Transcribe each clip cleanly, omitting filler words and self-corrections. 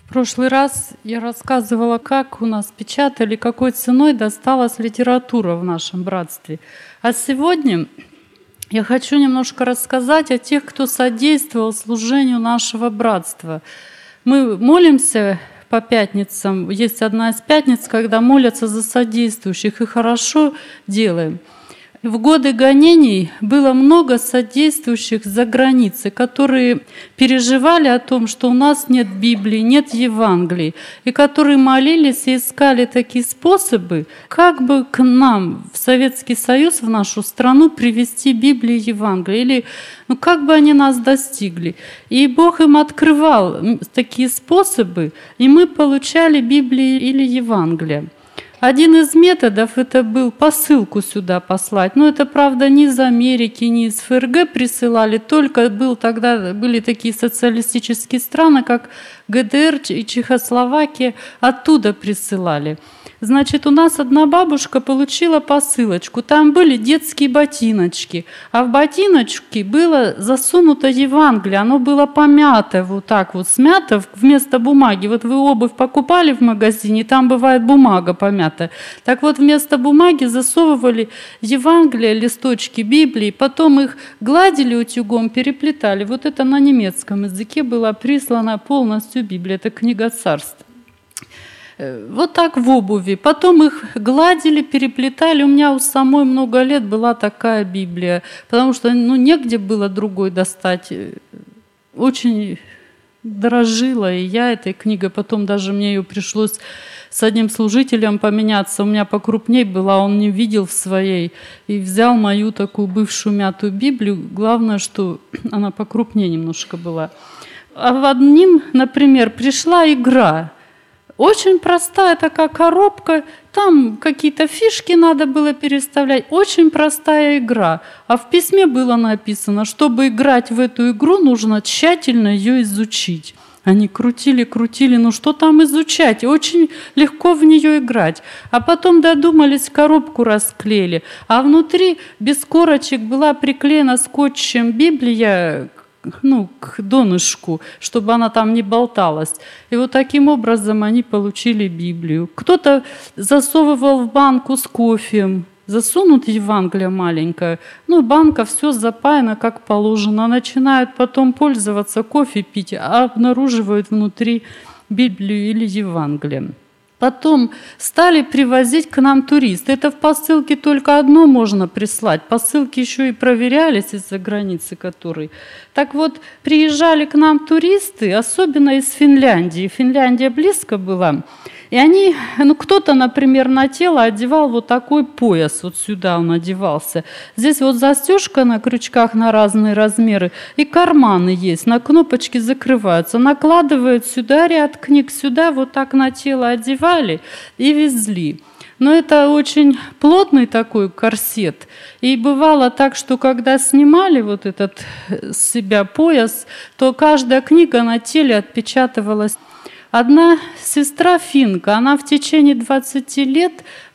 В прошлый раз я рассказывала, как у нас печатали, какой ценой досталась литература в нашем братстве. А сегодня я хочу немножко рассказать о тех, кто содействовал служению нашего братства. Мы молимся по пятницам. Есть одна из пятниц, когда молятся за содействующих, и хорошо делаем. В годы гонений было много содействующих за границей, которые переживали о том, что у нас нет Библии, нет Евангелий, и которые молились и искали такие способы, как бы к нам, в Советский Союз, в нашу страну, привести Библию и Евангелие, или как бы они нас достигли. И Бог им открывал такие способы, и мы получали Библию или Евангелие. Один из методов это был посылку сюда послать. Но это, правда, не из Америки, не из ФРГ присылали, только тогда были такие социалистические страны, как ГДР и Чехословакия, оттуда присылали. Значит, у нас одна бабушка получила посылочку, там были детские ботиночки, а в ботиночке было засунуто Евангелие, оно было помято, вот так вот, смято вместо бумаги. Вот вы обувь покупали в магазине, там бывает бумага помята. Так вот, вместо бумаги засовывали Евангелие, листочки Библии, потом их гладили утюгом, переплетали. Вот это на немецком языке была прислана полностью Библия, это книга Царств. Вот так в обуви. Потом их гладили, переплетали. У меня у самой много лет была такая Библия, потому что негде было другой достать. Очень дорожила и я этой книгой. Потом даже мне ее пришлось с одним служителем поменяться. У меня покрупней была, он не видел в своей. И взял мою такую бывшую мятую Библию. Главное, что она покрупнее немножко была. А в одним, например, пришла игра. Очень простая такая коробка, там какие-то фишки надо было переставлять. Очень простая игра. А в письме было написано, чтобы играть в эту игру, нужно тщательно ее изучить. Они крутили, что там изучать? Очень легко в нее играть. А потом додумались, коробку расклеили. А внутри без корочек была приклеена скотчем Библия, к донышку, чтобы она там не болталась. И вот таким образом они получили Библию. Кто-то засовывал в банку с кофе, засунут Евангелие маленькое, банка все запаяна как положено, начинают потом пользоваться кофе пить, а обнаруживают внутри Библию или Евангелие. Потом стали привозить к нам туристы. Это в посылке только одно можно прислать. Посылки еще и проверялись из-за границы, которые. Так вот, приезжали к нам туристы, особенно из Финляндии. Финляндия близко была. И они, кто-то, например, на тело одевал вот такой пояс, вот сюда он одевался. Здесь вот застежка на крючках на разные размеры, и карманы есть, на кнопочки закрываются. Накладывают сюда ряд книг, сюда вот так на тело одевали и везли. Но это очень плотный такой корсет. И бывало так, что когда снимали вот этот с себя пояс, то каждая книга на теле отпечатывалась. Одна сестра финка, она в течение 20 лет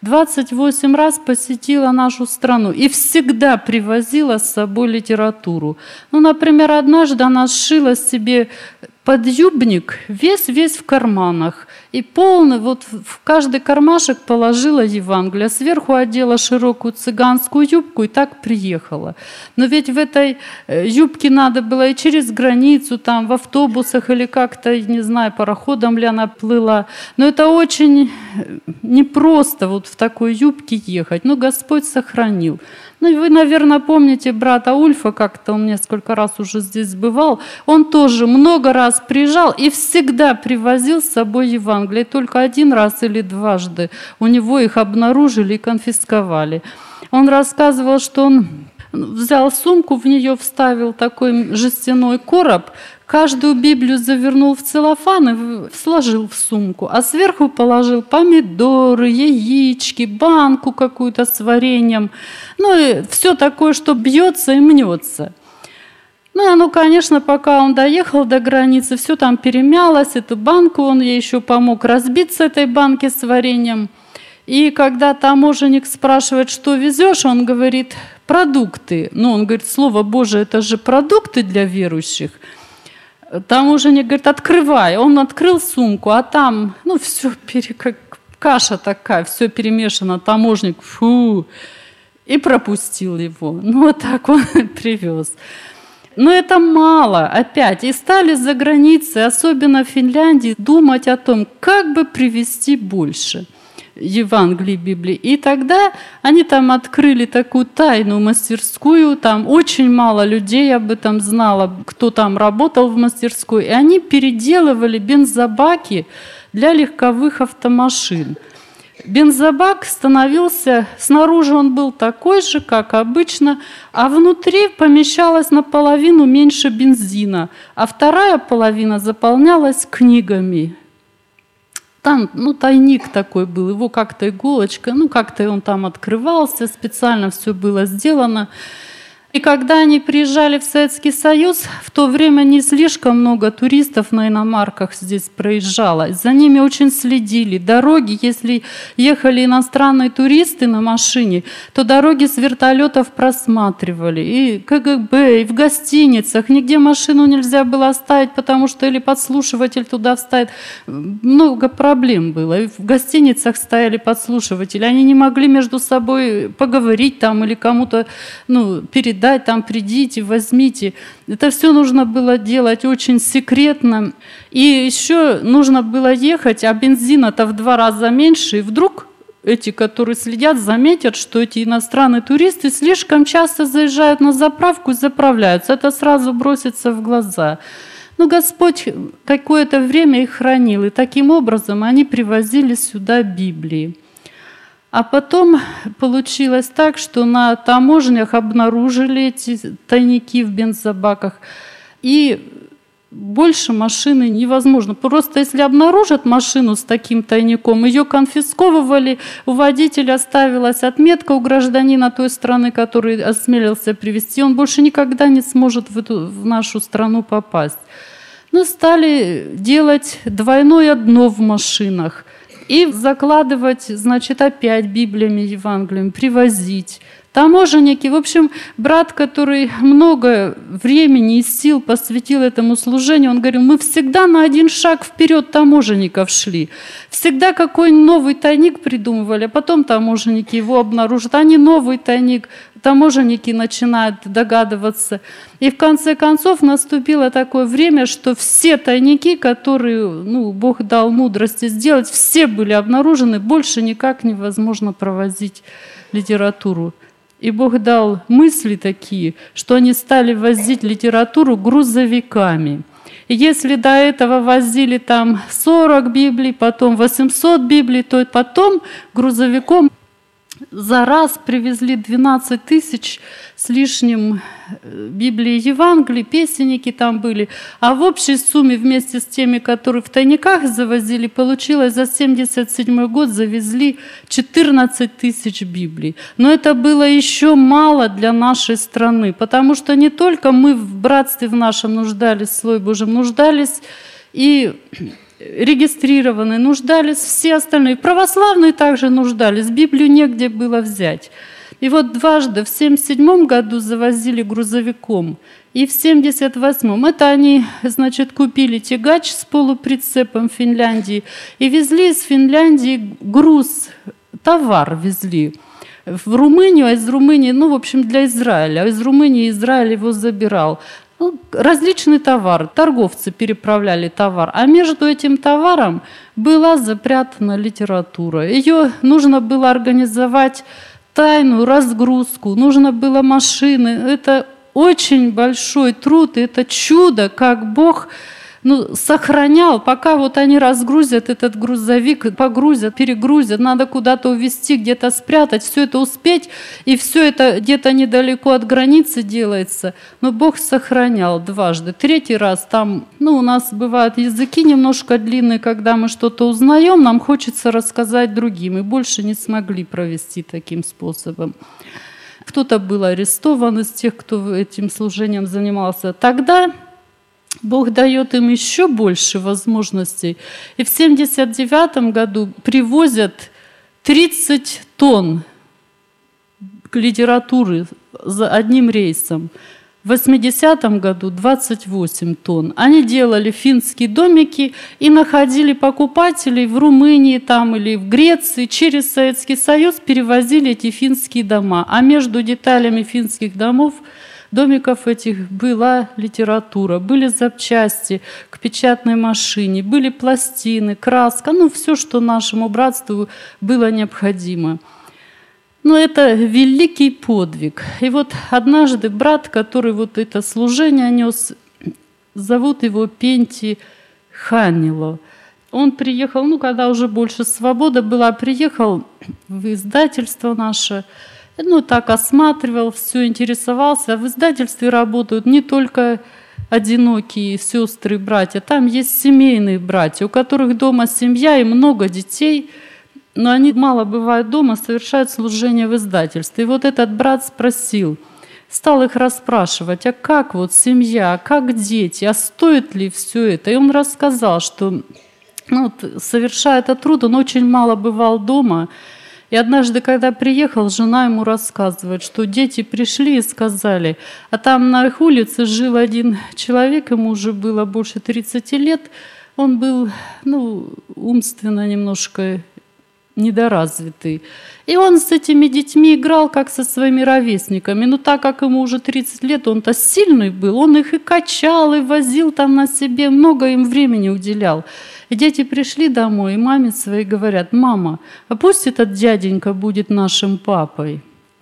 28 раз посетила нашу страну и всегда привозила с собой литературу. Например, однажды она сшила себе подъюбник, весь в карманах, и полный, вот в каждый кармашек положила Евангелие, сверху одела широкую цыганскую юбку и так приехала. Но ведь в этой юбке надо было и через границу, там, в автобусах или как-то, не знаю, пароходом ли она плыла. Но это очень непросто вот в такой юбке ехать, но Господь сохранил. Вы, наверное, помните брата Ульфа, как-то он несколько раз уже здесь бывал. Он тоже много раз приезжал и всегда привозил с собой Евангелие. Только один раз или дважды у него их обнаружили и конфисковали. Он рассказывал, что он взял сумку, в нее вставил такой жестяной короб, каждую Библию завернул в целлофан и сложил в сумку, а сверху положил помидоры, яички, банку какую-то с вареньем. И все такое, что бьется и мнется. Конечно, пока он доехал до границы, все там перемялось, эту банку он ей еще помог разбиться, этой банки с вареньем. И когда таможенник спрашивает, что везешь, он говорит, продукты. Он говорит, Слово Божие, это же продукты для верующих. таможенник говорит: открывай. Он открыл сумку, а там, все как каша такая, все перемешано. Таможник, и пропустил его. Вот так он привез. Но это мало опять. И стали за границей, особенно в Финляндии, думать о том, как бы привезти больше Евангелий Библии. И тогда они там открыли такую тайную мастерскую, там очень мало людей об этом знало, кто там работал в мастерской, и они переделывали бензобаки для легковых автомашин. Бензобак становился, снаружи он был такой же, как обычно, а внутри помещалось наполовину меньше бензина, а вторая половина заполнялась книгами. Там, тайник такой был, его как-то иголочка, как-то он там открывался, специально все было сделано. И когда они приезжали в Советский Союз, в то время не слишком много туристов на иномарках здесь проезжало. За ними очень следили. Дороги, если ехали иностранные туристы на машине, то дороги с вертолетов просматривали. И КГБ, и в гостиницах. Нигде машину нельзя было оставить, потому что или подслушиватель туда вставит. Много проблем было. И в гостиницах стояли подслушиватели. Они не могли между собой поговорить там или кому-то передать, там придите, возьмите. Это все нужно было делать очень секретно. И еще нужно было ехать, а бензина-то в 2 раза меньше. И вдруг эти, которые следят, заметят, что эти иностранные туристы слишком часто заезжают на заправку и заправляются. Это сразу бросится в глаза. Господь какое-то время их хранил. И таким образом они привозили сюда Библии. А потом получилось так, что на таможнях обнаружили эти тайники в бензобаках, и больше машины невозможно. Просто если обнаружат машину с таким тайником, ее конфисковывали, у водителя ставилась отметка у гражданина той страны, который осмелился привезти, он больше никогда не сможет в нашу страну попасть. Стали делать двойное дно в машинах. И закладывать, опять Библиями, Евангелиями, привозить. Таможенники, в общем, брат, который много времени и сил посвятил этому служению, он говорил: мы всегда на один шаг вперед таможенников шли. Всегда какой-нибудь новый тайник придумывали, а потом таможенники его обнаружат. Они новый тайник, таможенники начинают догадываться. И в конце концов наступило такое время, что все тайники, которые Бог дал мудрости сделать, все были обнаружены, больше никак невозможно провозить литературу. И Бог дал мысли такие, что они стали возить литературу грузовиками. И если до этого возили там 40 Библий, потом 800 Библий, то потом грузовиком за раз привезли 12 тысяч с лишним Библии и Евангелий, песенники там были. А в общей сумме вместе с теми, которые в тайниках завозили, получилось за 1977 год завезли 14 тысяч Библий. Но это было еще мало для нашей страны, потому что не только мы в братстве в нашем нуждались, в Слове Божьем нуждались, и регистрированные нуждались, все остальные. Православные также нуждались, Библию негде было взять. И вот дважды, в 1977 году завозили грузовиком, и в 1978. Это они, купили тягач с полуприцепом в Финляндии и везли из Финляндии груз, товар везли в Румынию, а из Румынии, для Израиля. А из Румынии Израиль его забирал. Различный товар, торговцы переправляли товар, а между этим товаром была запрятана литература. Ее нужно было организовать тайную разгрузку, нужно было машины. Это очень большой труд, и это чудо, как Бог сохранял, пока они разгрузят этот грузовик, погрузят, перегрузят, надо куда-то увезти, где-то спрятать, все это успеть, и все это где-то недалеко от границы делается. Но Бог сохранял дважды. Третий раз там, у нас бывают языки немножко длинные, когда мы что-то узнаем, нам хочется рассказать другим, и больше не смогли провести таким способом. Кто-то был арестован из тех, кто этим служением занимался. Тогда Бог дает им еще больше возможностей. И в 1979 году привозят 30 тонн литературы за одним рейсом. в 80-м году 28 тонн. Они делали финские домики и находили покупателей в Румынии там, или в Греции. Через Советский Союз перевозили эти финские дома. А между деталями финских домиков этих была литература, были запчасти к печатной машине, были пластины, краска, все, что нашему братству было необходимо. Но это великий подвиг. И вот однажды брат, который вот это служение нес, зовут его Пенти Ханило. Он приехал, когда уже больше свобода была, приехал в издательство наше, так осматривал, все интересовался. В издательстве работают не только одинокие сестры и братья, там есть семейные братья, у которых дома семья и много детей, но они мало бывают дома, совершают служение в издательстве. И вот этот брат спросил, стал их расспрашивать, а как вот семья, как дети, а стоит ли все это? И он рассказал, что совершая этот труд, он очень мало бывал дома. И однажды, когда приехал, жена ему рассказывает, что дети пришли и сказали, а там на их улице жил один человек, ему уже было больше 30 лет, он был умственно немножко недоразвитый. И он с этими детьми играл, как со своими ровесниками. Но так как ему уже 30 лет, он-то сильный был, он их и качал, и возил там на себе, много им времени уделял. И дети пришли домой, и маме своей говорят, мама, а пусть этот дяденька будет нашим папой.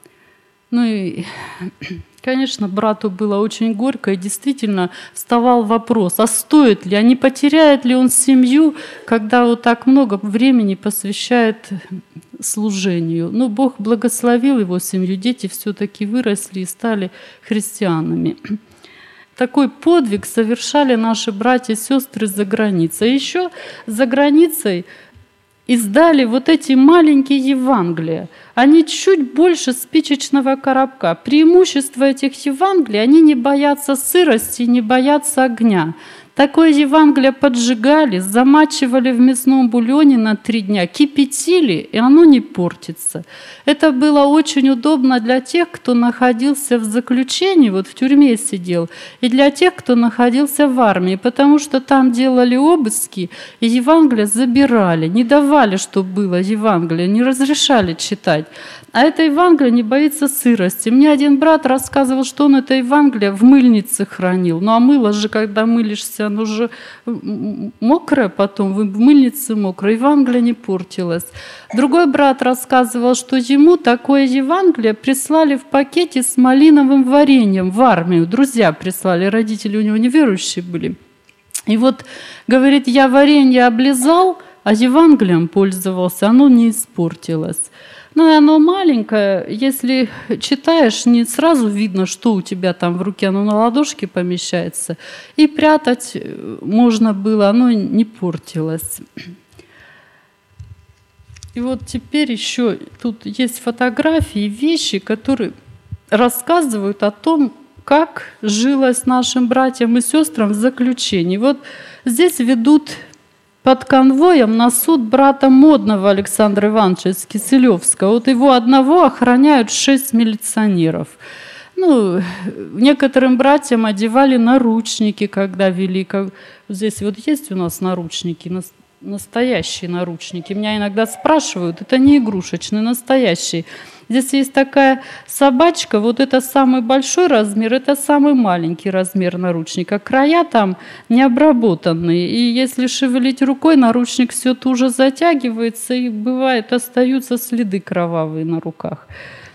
И, конечно, брату было очень горько, и действительно вставал вопрос, а стоит ли, а не потеряет ли он семью, когда вот так много времени посвящает служению. Но Бог благословил его семью, дети все-таки выросли и стали христианами. Такой подвиг совершали наши братья и сестры за границей. Еще за границей издали вот эти маленькие Евангелия. Они чуть больше спичечного коробка. Преимущество этих Евангелий, они не боятся сырости, не боятся огня. Такое Евангелие поджигали, замачивали в мясном бульоне на 3 дня, кипятили, и оно не портится. Это было очень удобно для тех, кто находился в заключении, вот в тюрьме сидел, и для тех, кто находился в армии, потому что там делали обыски, и Евангелие забирали, не давали, чтобы было Евангелие, не разрешали читать. А это Евангелие не боится сырости. Мне один брат рассказывал, что он это Евангелие в мыльнице хранил. А мыло же, когда мылишься, оно же мокрое потом, в мыльнице мокрое. Евангелие не портилось. Другой брат рассказывал, что ему такое Евангелие прислали в пакете с малиновым вареньем в армию. Друзья прислали, родители у него неверующие были. И вот, говорит, я варенье облизал, а Евангелием пользовался, оно не испортилось. И оно маленькое, если читаешь, не сразу видно, что у тебя там в руке, оно на ладошке помещается. И прятать можно было, оно не портилось. И вот теперь еще тут есть фотографии, вещи, которые рассказывают о том, как жилось нашим братьям и сестрам в заключении. Вот здесь ведут под конвоем на суд брата Модного Александра Ивановича из Киселевска. Вот его одного охраняют 6 милиционеров. Некоторым братьям одевали наручники, когда вели. Здесь вот есть у нас наручники, настоящие наручники. Меня иногда спрашивают, это не игрушечные, настоящие. Здесь есть такая собачка, вот это самый большой размер, это самый маленький размер наручника. Края там не обработанные, и если шевелить рукой, наручник все туже затягивается, и бывает, остаются следы кровавые на руках.